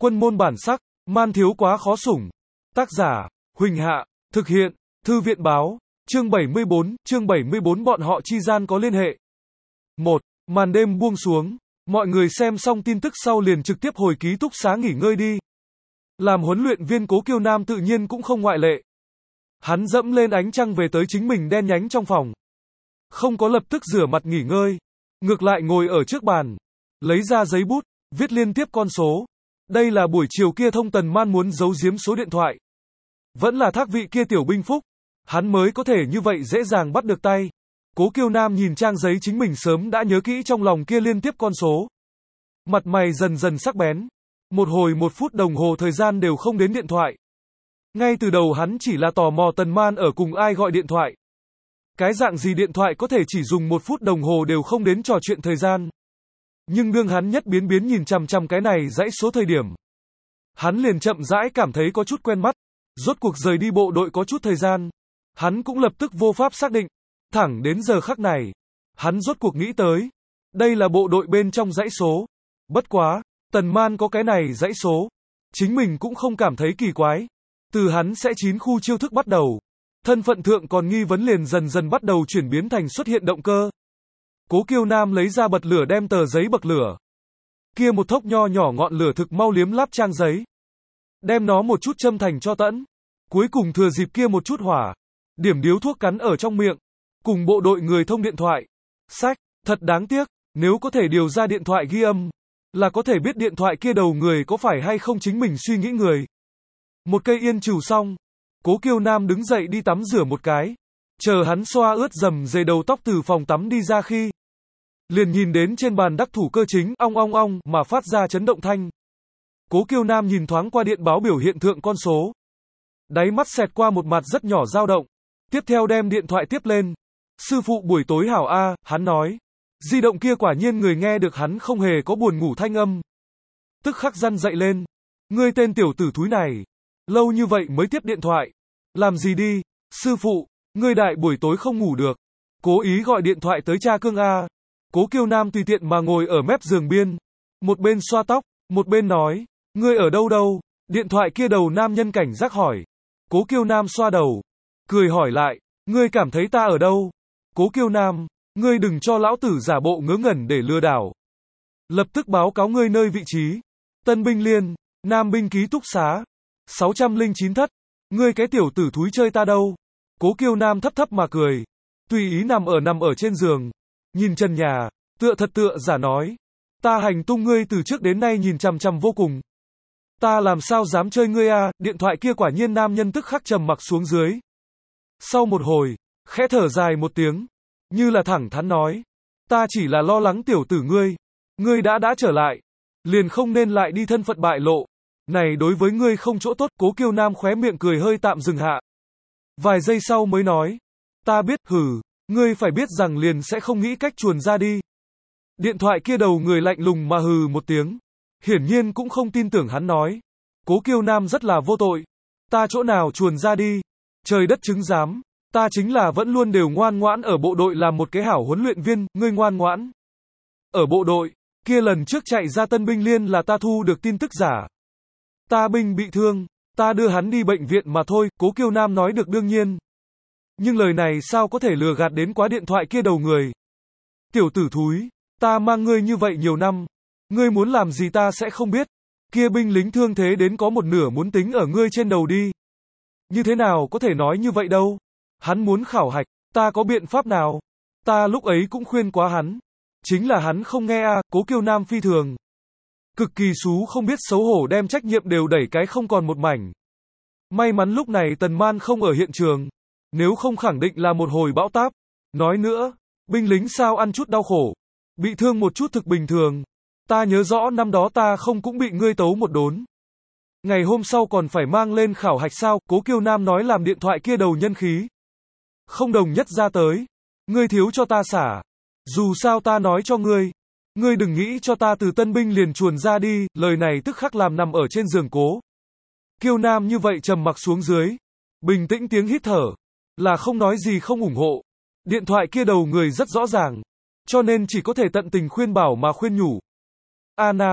Quân môn bản sắc, man thiếu quá khó sủng. Tác giả, Huỳnh Hạ, thực hiện, Thư viện báo, chương 74 bọn họ chi gian có liên hệ. 1. Màn đêm buông xuống, mọi người xem xong tin tức sau liền trực tiếp hồi ký túc xá nghỉ ngơi đi. Làm huấn luyện viên Cố Kiêu Nam tự nhiên cũng không ngoại lệ. Hắn dẫm lên ánh trăng về tới chính mình đen nhánh trong phòng. Không có lập tức rửa mặt nghỉ ngơi, ngược lại ngồi ở trước bàn, lấy ra giấy bút, viết liên tiếp con số. Đây là buổi chiều kia Thông Tần Man muốn giấu giếm số điện thoại. Vẫn là thác vị kia tiểu binh phúc, hắn mới có thể như vậy dễ dàng bắt được tay. Cố Kiêu Nam nhìn trang giấy chính mình sớm đã nhớ kỹ trong lòng kia liên tiếp con số. Mặt mày dần dần sắc bén. Một hồi 1 phút đồng hồ thời gian đều không đến điện thoại. Ngay từ đầu hắn chỉ là tò mò Tần Man ở cùng ai gọi điện thoại. Cái dạng gì điện thoại có thể chỉ dùng 1 phút đồng hồ đều không đến trò chuyện thời gian. Nhưng đương hắn nhất biến nhìn chằm chằm cái này dãy số thời điểm. Hắn liền chậm rãi cảm thấy có chút quen mắt. Rốt cuộc rời đi bộ đội có chút thời gian. Hắn cũng lập tức vô pháp xác định. Thẳng đến giờ khắc này. Hắn rốt cuộc nghĩ tới. Đây là bộ đội bên trong dãy số. Bất quá, Tần Man có cái này dãy số. Chính mình cũng không cảm thấy kỳ quái. Từ hắn sẽ 9 khu chiêu thức bắt đầu. Thân phận thượng còn nghi vấn liền dần dần bắt đầu chuyển biến thành xuất hiện động cơ. Cố Kiêu Nam lấy ra bật lửa đem tờ giấy bậc lửa. Kia một thốc nho nhỏ ngọn lửa thực mau liếm láp trang giấy. Đem nó một chút châm thành cho tẫn. Cuối cùng thừa dịp kia một chút hỏa. Điểm điếu thuốc cắn ở trong miệng. Cùng bộ đội người thông điện thoại. Sách, thật đáng tiếc, nếu có thể điều ra điện thoại ghi âm. Là có thể biết điện thoại kia đầu người có phải hay không chính mình suy nghĩ người. Một cây yên trừ xong. Cố Kiêu Nam đứng dậy đi tắm rửa một cái. Chờ hắn xoa ướt dầm dề đầu tóc từ phòng tắm đi ra khi. Liền nhìn đến trên bàn đắc thủ cơ chính ong ong ong mà phát ra chấn động thanh. Cố Kiêu Nam nhìn thoáng qua điện báo biểu hiện thượng con số. Đáy mắt xẹt qua một mặt rất nhỏ dao động. Tiếp theo đem điện thoại tiếp lên. Sư phụ buổi tối hảo a, hắn nói. Di động kia quả nhiên người nghe được hắn không hề có buồn ngủ thanh âm. Tức khắc răn dậy lên. Ngươi tên tiểu tử thúi này. Lâu như vậy mới tiếp điện thoại. Làm gì đi, sư phụ, ngươi đại buổi tối không ngủ được. Cố ý gọi điện thoại tới cha cương a. Cố Kiêu Nam tùy tiện mà ngồi ở mép giường biên. Một bên xoa tóc, một bên nói. Ngươi ở đâu đâu? Điện thoại kia đầu nam nhân cảnh giác hỏi. Cố Kiêu Nam xoa đầu. Cười hỏi lại. Ngươi cảm thấy ta ở đâu? Cố Kiêu Nam. Ngươi đừng cho lão tử giả bộ ngớ ngẩn để lừa đảo. Lập tức báo cáo ngươi nơi vị trí. Tân binh liên, Nam binh ký túc xá. 609 thất. Ngươi cái tiểu tử thúi chơi ta đâu? Cố Kiêu Nam thấp thấp mà cười. Tùy ý nằm ở trên giường. Nhìn trần nhà, tựa giả nói. Ta hành tung ngươi từ trước đến nay nhìn chằm chằm vô cùng. Ta làm sao dám chơi ngươi a? Điện thoại kia quả nhiên nam nhân tức khắc trầm mặc xuống dưới. Sau một hồi, khẽ thở dài một tiếng. Như là thẳng thắn nói. Ta chỉ là lo lắng tiểu tử ngươi. Ngươi đã trở lại. Liền không nên lại đi thân phận bại lộ. Này đối với ngươi không chỗ tốt. Cố Kiêu Nam khóe miệng cười hơi tạm dừng hạ. Vài giây sau mới nói. Ta biết, ngươi phải biết rằng liền sẽ không nghĩ cách chuồn ra đi. Điện thoại kia đầu người lạnh lùng mà hừ một tiếng. Hiển nhiên cũng không tin tưởng hắn nói. Cố Kiêu Nam rất là vô tội. Ta chỗ nào chuồn ra đi. Trời đất chứng giám. Ta chính là vẫn luôn đều ngoan ngoãn ở bộ đội làm một cái hảo huấn luyện viên, ngươi ngoan ngoãn. Ở bộ đội, kia lần trước chạy ra tân binh liên là ta thu được tin tức giả. Ta binh bị thương, ta đưa hắn đi bệnh viện mà thôi, Cố Kiêu Nam nói được đương nhiên. Nhưng lời này sao có thể lừa gạt đến quá điện thoại kia đầu người. Tiểu tử thúi, ta mang ngươi như vậy nhiều năm. Ngươi muốn làm gì ta sẽ không biết. Kia binh lính thương thế đến có một nửa muốn tính ở ngươi trên đầu đi. Như thế nào có thể nói như vậy đâu. Hắn muốn khảo hạch, ta có biện pháp nào? Ta lúc ấy cũng khuyên quá hắn. Chính là hắn không nghe a. Cố Kiêu Nam phi thường. Cực kỳ xú không biết xấu hổ đem trách nhiệm đều đẩy cái không còn một mảnh. May mắn lúc này Tần Man không ở hiện trường. Nếu không khẳng định là một hồi bão táp. Nói nữa, binh lính sao ăn chút đau khổ. Bị thương một chút thực bình thường. Ta nhớ rõ năm đó ta không cũng bị ngươi tấu một đốn. Ngày hôm sau còn phải mang lên khảo hạch sao? Cố Kiêu Nam nói làm điện thoại kia đầu nhân khí. Không đồng nhất ra tới. Ngươi thiếu cho ta xả. Dù sao ta nói cho ngươi. Ngươi đừng nghĩ cho ta từ tân binh liền chuồn ra đi. Lời này tức khắc làm nằm ở trên giường Cố Kiêu Nam như vậy trầm mặc xuống dưới. Bình tĩnh tiếng hít thở. Là không nói gì không ủng hộ. Điện thoại kia đầu người rất rõ ràng. Cho nên chỉ có thể tận tình khuyên bảo mà khuyên nhủ. A Nam,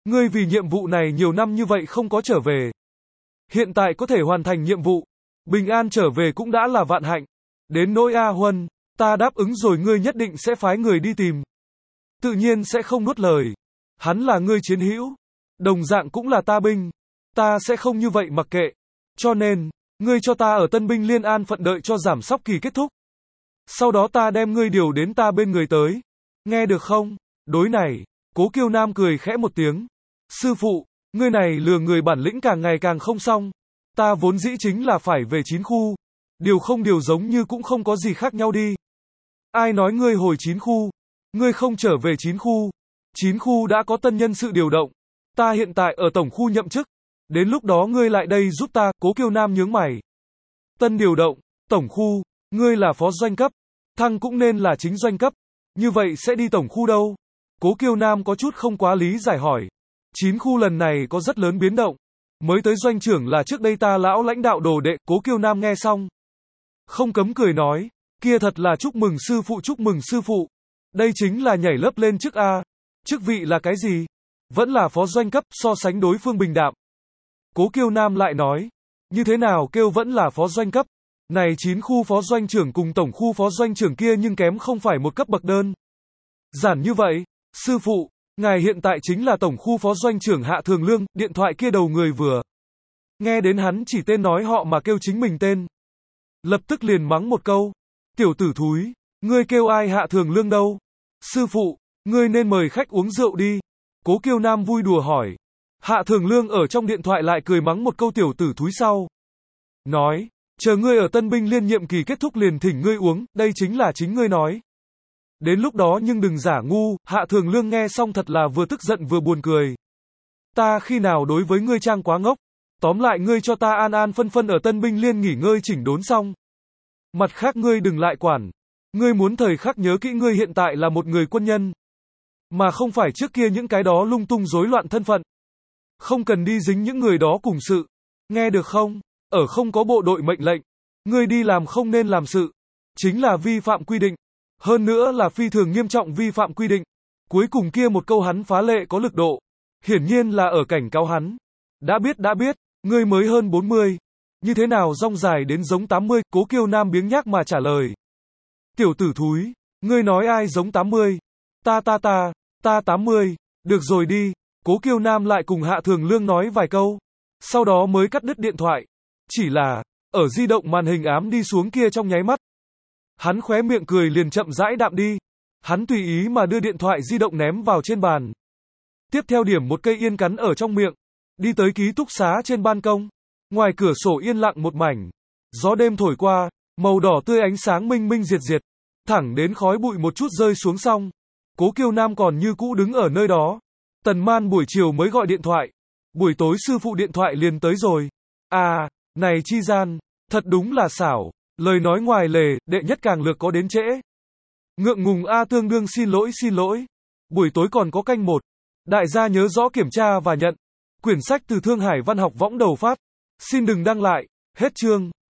Ngươi vì nhiệm vụ này nhiều năm như vậy không có trở về. Hiện tại có thể hoàn thành nhiệm vụ, bình an trở về cũng đã là vạn hạnh. Đến nỗi A Huân, ta đáp ứng rồi ngươi nhất định sẽ phái người đi tìm. Tự nhiên sẽ không nuốt lời. Hắn là ngươi chiến hữu, đồng dạng cũng là ta binh. Ta sẽ không như vậy mặc kệ. Cho nên, ngươi cho ta ở Tân binh Liên An phận đợi cho giảm sóc kỳ kết thúc. Sau đó ta đem ngươi điều đến ta bên người tới. Nghe được không? Đối này, Cố Kiêu Nam cười khẽ một tiếng. Sư phụ, ngươi này lừa người bản lĩnh càng ngày càng không xong. Ta vốn dĩ chính là phải về 9 khu. Điều không điều giống như cũng không có gì khác nhau đi. Ai nói ngươi hồi 9 khu? Ngươi không trở về 9 khu. 9 khu đã có tân nhân sự điều động. Ta hiện tại ở tổng khu nhậm chức. Đến lúc đó ngươi lại đây giúp ta, Cố Kiêu Nam nhướng mày. Tân điều động, tổng khu, ngươi là phó doanh cấp. Thăng cũng nên là chính doanh cấp. Như vậy sẽ đi tổng khu đâu? Cố Kiêu Nam có chút không quá lý giải hỏi. 9 khu lần này có rất lớn biến động. Mới tới doanh trưởng là trước đây ta lão lãnh đạo đồ đệ. Cố Kiêu Nam nghe xong, không cấm cười nói, kia thật là chúc mừng sư phụ, chúc mừng sư phụ. Đây chính là nhảy lớp lên chức A. Chức vị là cái gì? Vẫn là phó doanh cấp, so sánh đối phương bình đạm. Cố Kiêu Nam lại nói, như thế nào kêu vẫn là phó doanh cấp? Này 9 khu phó doanh trưởng cùng tổng khu phó doanh trưởng kia nhưng kém không phải một cấp bậc đơn. Giản như vậy, sư phụ, ngài hiện tại chính là tổng khu phó doanh trưởng Hạ Thường Lương. Điện thoại kia đầu người vừa nghe đến hắn chỉ tên nói họ mà kêu chính mình tên, lập tức liền mắng một câu, tiểu tử thúi, ngươi kêu ai Hạ Thường Lương đâu? Sư phụ, ngươi nên mời khách uống rượu đi. Cố Kiêu Nam vui đùa hỏi. Hạ Thường Lương ở trong điện thoại lại cười mắng một câu tiểu tử thúi sau. Nói, chờ ngươi ở Tân binh Liên nhiệm kỳ kết thúc liền thỉnh ngươi uống, đây chính là chính ngươi nói. Đến lúc đó nhưng đừng giả ngu. Hạ Thường Lương nghe xong thật là vừa tức giận vừa buồn cười. Ta khi nào đối với ngươi trang quá ngốc? Tóm lại ngươi cho ta an an phân phân ở Tân binh Liên nghỉ ngơi chỉnh đốn xong. Mặt khác ngươi đừng lại quản. Ngươi muốn thời khắc nhớ kỹ ngươi hiện tại là một người quân nhân. Mà không phải trước kia những cái đó lung tung rối loạn thân phận. Không cần đi dính những người đó cùng sự. Nghe được không? Ở không có bộ đội mệnh lệnh. Ngươi đi làm không nên làm sự. Chính là vi phạm quy định. Hơn nữa là phi thường nghiêm trọng vi phạm quy định. Cuối cùng kia một câu hắn phá lệ có lực độ. Hiển nhiên là ở cảnh cáo hắn. Đã biết, ngươi mới hơn 40. Như thế nào rong dài đến giống 80, Cố Kiêu Nam biếng nhác mà trả lời. Tiểu tử thúi, ngươi nói ai giống 80? Ta 80. Được rồi đi. Cố Kiêu Nam lại cùng Hạ Thường Lương nói vài câu. Sau đó mới cắt đứt điện thoại. Chỉ là, ở di động màn hình ám đi xuống kia trong nháy mắt. Hắn khóe miệng cười liền chậm rãi đạm đi. Hắn tùy ý mà đưa điện thoại di động ném vào trên bàn. Tiếp theo điểm một cây yên cắn ở trong miệng. Đi tới ký túc xá trên ban công. Ngoài cửa sổ yên lặng một mảnh. Gió đêm thổi qua, màu đỏ tươi ánh sáng minh minh diệt diệt. Thẳng đến khói bụi một chút rơi xuống xong. Cố Kiêu Nam còn như cũ đứng ở nơi đó. Tần Man buổi chiều mới gọi điện thoại. Buổi tối sư phụ điện thoại liền tới rồi. À, này chi gian, thật đúng là xảo. Lời nói ngoài lề, đệ nhất càng lược có đến trễ. Ngượng ngùng a tương đương xin lỗi. Buổi tối còn có canh 1. Đại gia nhớ rõ kiểm tra và nhận. Quyển sách từ Thương Hải Văn học võng đầu phát. Xin đừng đăng lại. Hết chương.